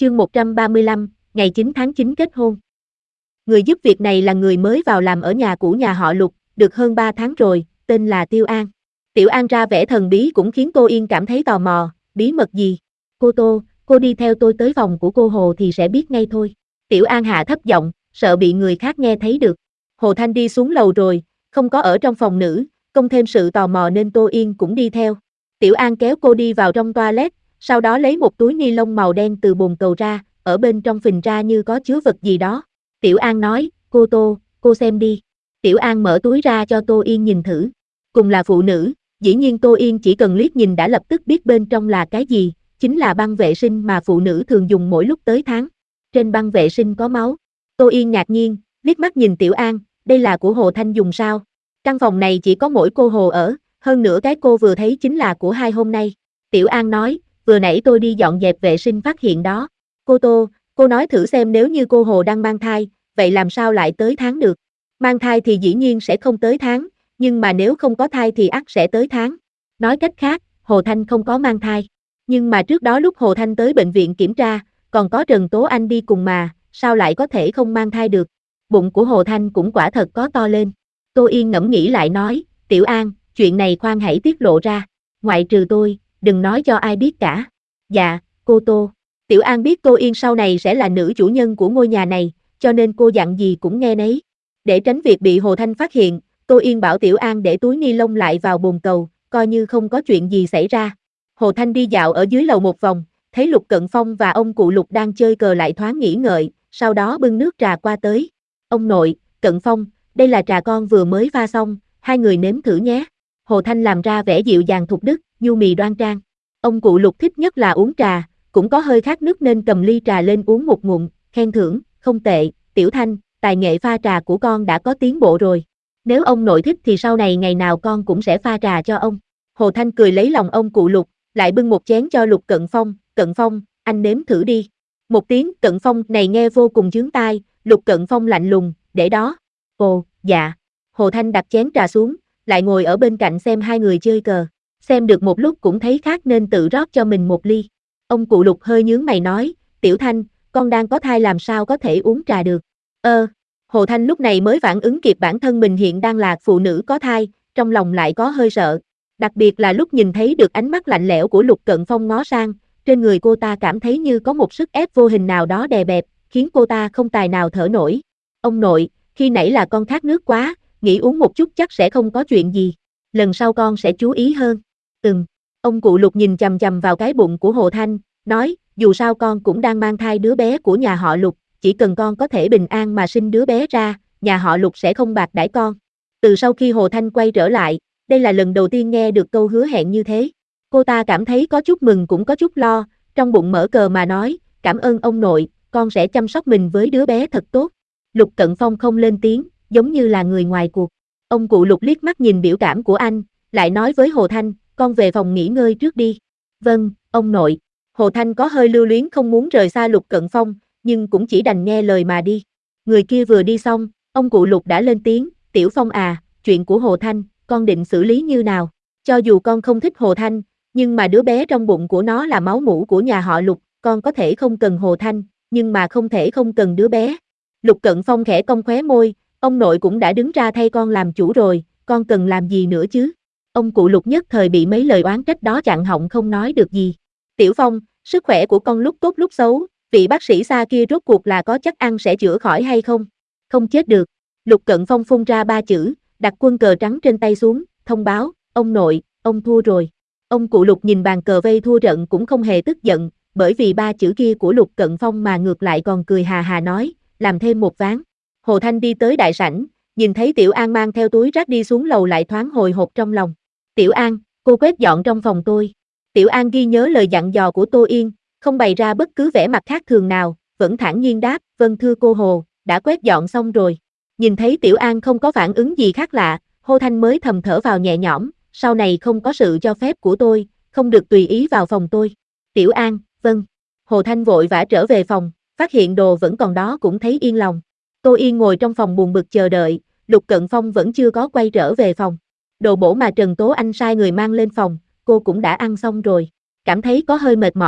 Chương 135, ngày 9 tháng 9 kết hôn. Người giúp việc này là người mới vào làm ở nhà cũ nhà họ Lục, được hơn 3 tháng rồi, tên là Tiêu An. Tiểu An ra vẻ thần bí cũng khiến cô Yên cảm thấy tò mò, bí mật gì? Cô Tô, cô đi theo tôi tới phòng của cô Hồ thì sẽ biết ngay thôi. Tiểu An hạ thấp giọng, sợ bị người khác nghe thấy được. Hồ Thanh đi xuống lầu rồi, không có ở trong phòng nữ, không thêm sự tò mò nên Tô Yên cũng đi theo. Tiểu An kéo cô đi vào trong toilet, sau đó lấy một túi ni lông màu đen từ bồn cầu ra, ở bên trong phình ra như có chứa vật gì đó. Tiểu An nói, cô Tô, cô xem đi. Tiểu An mở túi ra cho Tô Yên nhìn thử. Cùng là phụ nữ, dĩ nhiên Tô Yên chỉ cần liếc nhìn đã lập tức biết bên trong là cái gì, chính là băng vệ sinh mà phụ nữ thường dùng mỗi lúc tới tháng. Trên băng vệ sinh có máu. Tô Yên ngạc nhiên, liếc mắt nhìn Tiểu An, đây là của Hồ Thanh dùng sao? Căn phòng này chỉ có mỗi cô Hồ ở, hơn nữa cái cô vừa thấy chính là của hai hôm nay. Tiểu An nói, vừa nãy tôi đi dọn dẹp vệ sinh phát hiện đó. Cô Tô, cô nói thử xem nếu như cô Hồ đang mang thai, vậy làm sao lại tới tháng được? Mang thai thì dĩ nhiên sẽ không tới tháng, nhưng mà nếu không có thai thì ắt sẽ tới tháng. Nói cách khác, Hồ Thanh không có mang thai. Nhưng mà trước đó lúc Hồ Thanh tới bệnh viện kiểm tra, còn có Trần Tố Anh đi cùng mà, sao lại có thể không mang thai được? Bụng của Hồ Thanh cũng quả thật có to lên. Tô Yên ngẫm nghĩ lại nói, Tiểu An, chuyện này khoan hãy tiết lộ ra. Ngoại trừ tôi, đừng nói cho ai biết cả. Dạ, cô Tô. Tiểu An biết Tô Yên sau này sẽ là nữ chủ nhân của ngôi nhà này, cho nên cô dặn gì cũng nghe nấy. Để tránh việc bị Hồ Thanh phát hiện, Tô Yên bảo Tiểu An để túi ni lông lại vào bồn cầu, coi như không có chuyện gì xảy ra. Hồ Thanh đi dạo ở dưới lầu một vòng, thấy Lục Cận Phong và ông cụ Lục đang chơi cờ lại thoáng nghĩ ngợi, sau đó bưng nước trà qua tới. Ông nội, Cận Phong, đây là trà con vừa mới pha xong, hai người nếm thử nhé. Hồ Thanh làm ra vẻ dịu dàng thục đức, nhu mì đoan trang. Ông cụ Lục thích nhất là uống trà, cũng có hơi khát nước nên cầm ly trà lên uống một ngụm, khen thưởng, không tệ, Tiểu Thanh, tài nghệ pha trà của con đã có tiến bộ rồi. Nếu ông nội thích thì sau này ngày nào con cũng sẽ pha trà cho ông. Hồ Thanh cười lấy lòng ông cụ Lục, lại bưng một chén cho Lục Cận Phong, anh nếm thử đi. Một tiếng Cận Phong này nghe vô cùng chướng tai, Lục Cận Phong lạnh lùng, để đó. Ồ, dạ. Hồ Thanh đặt chén trà xuống, lại ngồi ở bên cạnh xem hai người chơi cờ. Xem được một lúc cũng thấy khát nên tự rót cho mình một ly. Ông cụ Lục hơi nhướng mày nói, Tiểu Thanh, con đang có thai làm sao có thể uống trà được. Hồ Thanh lúc này mới phản ứng kịp bản thân mình hiện đang là phụ nữ có thai, trong lòng lại có hơi sợ. Đặc biệt là lúc nhìn thấy được ánh mắt lạnh lẽo của Lục Cận Phong ngó sang, trên người cô ta cảm thấy như có một sức ép vô hình nào đó đè bẹp, khiến cô ta không tài nào thở nổi. Ông nội, khi nãy là con khát nước quá, nghĩ uống một chút chắc sẽ không có chuyện gì. Lần sau con sẽ chú ý hơn. Ông cụ Lục nhìn chằm chằm vào cái bụng của Hồ Thanh, nói, dù sao con cũng đang mang thai đứa bé của nhà họ Lục, chỉ cần con có thể bình an mà sinh đứa bé ra, nhà họ Lục sẽ không bạc đãi con. Từ sau khi Hồ Thanh quay trở lại, đây là lần đầu tiên nghe được câu hứa hẹn như thế. Cô ta cảm thấy có chút mừng cũng có chút lo, trong bụng mở cờ mà nói, cảm ơn ông nội, con sẽ chăm sóc mình với đứa bé thật tốt. Lục Cận Phong không lên tiếng, giống như là người ngoài cuộc. Ông cụ Lục liếc mắt nhìn biểu cảm của anh, lại nói với Hồ Thanh, con về phòng nghỉ ngơi trước đi. Vâng, ông nội. Hồ Thanh có hơi lưu luyến không muốn rời xa Lục Cận Phong, nhưng cũng chỉ đành nghe lời mà đi. Người kia vừa đi xong, ông cụ Lục đã lên tiếng, Tiểu Phong à, chuyện của Hồ Thanh, con định xử lý như nào? Cho dù con không thích Hồ Thanh, nhưng mà đứa bé trong bụng của nó là máu mủ của nhà họ Lục, con có thể không cần Hồ Thanh, nhưng mà không thể không cần đứa bé. Lục Cận Phong khẽ cong khóe môi, ông nội cũng đã đứng ra thay con làm chủ rồi, con cần làm gì nữa chứ? Ông cụ Lục nhất thời bị mấy lời oán trách đó chặn họng không nói được gì. Tiểu Phong, sức khỏe của con lúc tốt lúc xấu, vị bác sĩ xa kia rốt cuộc là có chắc ăn sẽ chữa khỏi hay không? Không chết được. Lục Cận Phong phun ra 3 chữ, đặt quân cờ trắng trên tay xuống, thông báo, ông nội, ông thua rồi. Ông cụ Lục nhìn bàn cờ vây thua trận cũng không hề tức giận, bởi vì 3 chữ kia của Lục Cận Phong mà ngược lại còn cười hà hà nói, làm thêm một ván. Hồ Thanh đi tới đại sảnh, nhìn thấy Tiểu An mang theo túi rác đi xuống lầu lại thoáng hồi hộp trong lòng. Tiểu An, cô quét dọn trong phòng tôi. Tiểu An ghi nhớ lời dặn dò của Tô Yên, không bày ra bất cứ vẻ mặt khác thường nào, vẫn thản nhiên đáp, vâng thưa cô Hồ, đã quét dọn xong rồi. Nhìn thấy Tiểu An không có phản ứng gì khác lạ, Hồ Thanh mới thầm thở vào nhẹ nhõm, sau này không có sự cho phép của tôi, không được tùy ý vào phòng tôi. Tiểu An, vâng. Hồ Thanh vội vã trở về phòng, phát hiện đồ vẫn còn đó cũng thấy yên lòng. Tô Yên ngồi trong phòng buồn bực chờ đợi, Lục Cận Phong vẫn chưa có quay trở về phòng. Đồ bổ mà Trần Tố Anh sai người mang lên phòng, cô cũng đã ăn xong rồi. Cảm thấy có hơi mệt mỏi,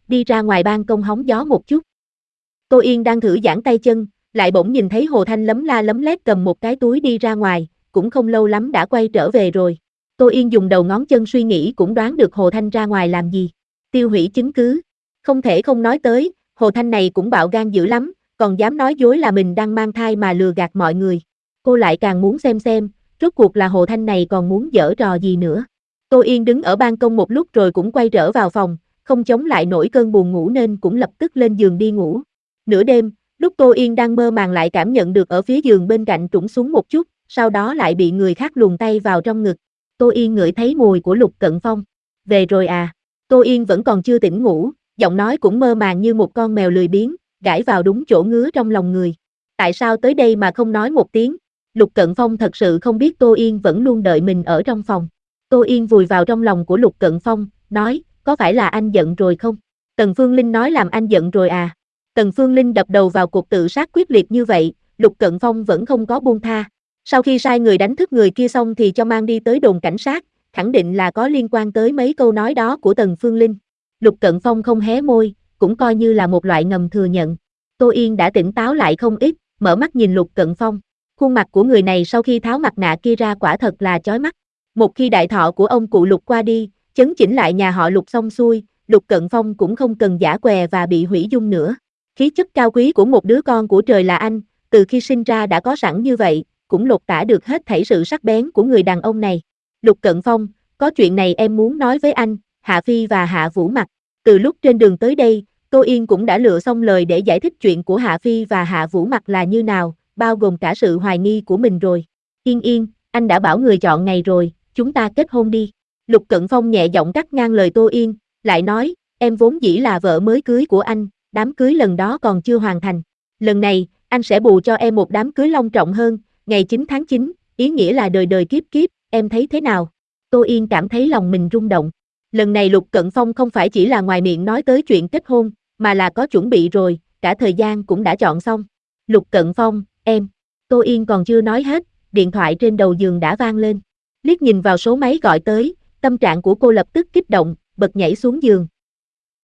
đi ra ngoài ban công hóng gió một chút. Tô Yên đang thử giãn tay chân, lại bỗng nhìn thấy Hồ Thanh lấm la lấm lét cầm một cái túi đi ra ngoài, cũng không lâu lắm đã quay trở về rồi. Tô Yên dùng đầu ngón chân suy nghĩ cũng đoán được Hồ Thanh ra ngoài làm gì. Tiêu hủy chứng cứ. Không thể không nói tới, Hồ Thanh này cũng bạo gan dữ lắm, còn dám nói dối là mình đang mang thai mà lừa gạt mọi người. Cô lại càng muốn xem, rốt cuộc là Hồ Thanh này còn muốn giở trò gì nữa. Tô Yên đứng ở ban công một lúc rồi cũng quay trở vào phòng, không chống lại nổi cơn buồn ngủ nên cũng lập tức lên giường đi ngủ. Nửa đêm, lúc Tô Yên đang mơ màng lại cảm nhận được ở phía giường bên cạnh trũng xuống một chút, sau đó lại bị người khác luồn tay vào trong ngực. Tô Yên ngửi thấy mùi của Lục Cận Phong. Về rồi à? Tô Yên vẫn còn chưa tỉnh ngủ, giọng nói cũng mơ màng như một con mèo lười biếng, gãi vào đúng chỗ ngứa trong lòng người. Tại sao tới đây mà không nói một tiếng? Lục Cận Phong thật sự không biết Tô Yên vẫn luôn đợi mình ở trong phòng. Tô Yên vùi vào trong lòng của Lục Cận Phong, nói, có phải là anh giận rồi không? Tần Phương Linh nói làm anh giận rồi à? Tần Phương Linh đập đầu vào cột tự sát quyết liệt như vậy, Lục Cận Phong vẫn không có buông tha. Sau khi sai người đánh thức người kia xong thì cho mang đi tới đồn cảnh sát, khẳng định là có liên quan tới mấy câu nói đó của Tần Phương Linh. Lục Cận Phong không hé môi, cũng coi như là một loại ngầm thừa nhận. Tô Yên đã tỉnh táo lại không ít, mở mắt nhìn Lục Cận Phong. Khuôn mặt của người này sau khi tháo mặt nạ kia ra quả thật là chói mắt. Một khi đại thọ của ông cụ Lục qua đi, chấn chỉnh lại nhà họ Lục xong xuôi, Lục Cận Phong cũng không cần giả què và bị hủy dung nữa. Khí chất cao quý của một đứa con của trời là anh, từ khi sinh ra đã có sẵn như vậy, cũng lột tả được hết thảy sự sắc bén của người đàn ông này. Lục Cận Phong, có chuyện này em muốn nói với anh, Hạ Phi và Hạ Vũ Mặc. Từ lúc trên đường tới đây, Tô Yên cũng đã lựa xong lời để giải thích chuyện của Hạ Phi và Hạ Vũ Mặc là như nào, bao gồm cả sự hoài nghi của mình rồi. Yên, anh đã bảo người chọn ngày rồi, chúng ta kết hôn đi. Lục Cận Phong nhẹ giọng cắt ngang lời Tô Yên, lại nói, em vốn dĩ là vợ mới cưới của anh, đám cưới lần đó còn chưa hoàn thành. Lần này, anh sẽ bù cho em một đám cưới long trọng hơn, ngày 9 tháng 9, ý nghĩa là đời đời kiếp kiếp, em thấy thế nào? Tô Yên cảm thấy lòng mình rung động. Lần này Lục Cận Phong không phải chỉ là ngoài miệng nói tới chuyện kết hôn, mà là có chuẩn bị rồi, cả thời gian cũng đã chọn xong. Lục Cận Phong, em. Tô Yên còn chưa nói hết, điện thoại trên đầu giường đã vang lên. Liếc nhìn vào số máy gọi tới, tâm trạng của cô lập tức kích động, bật nhảy xuống giường.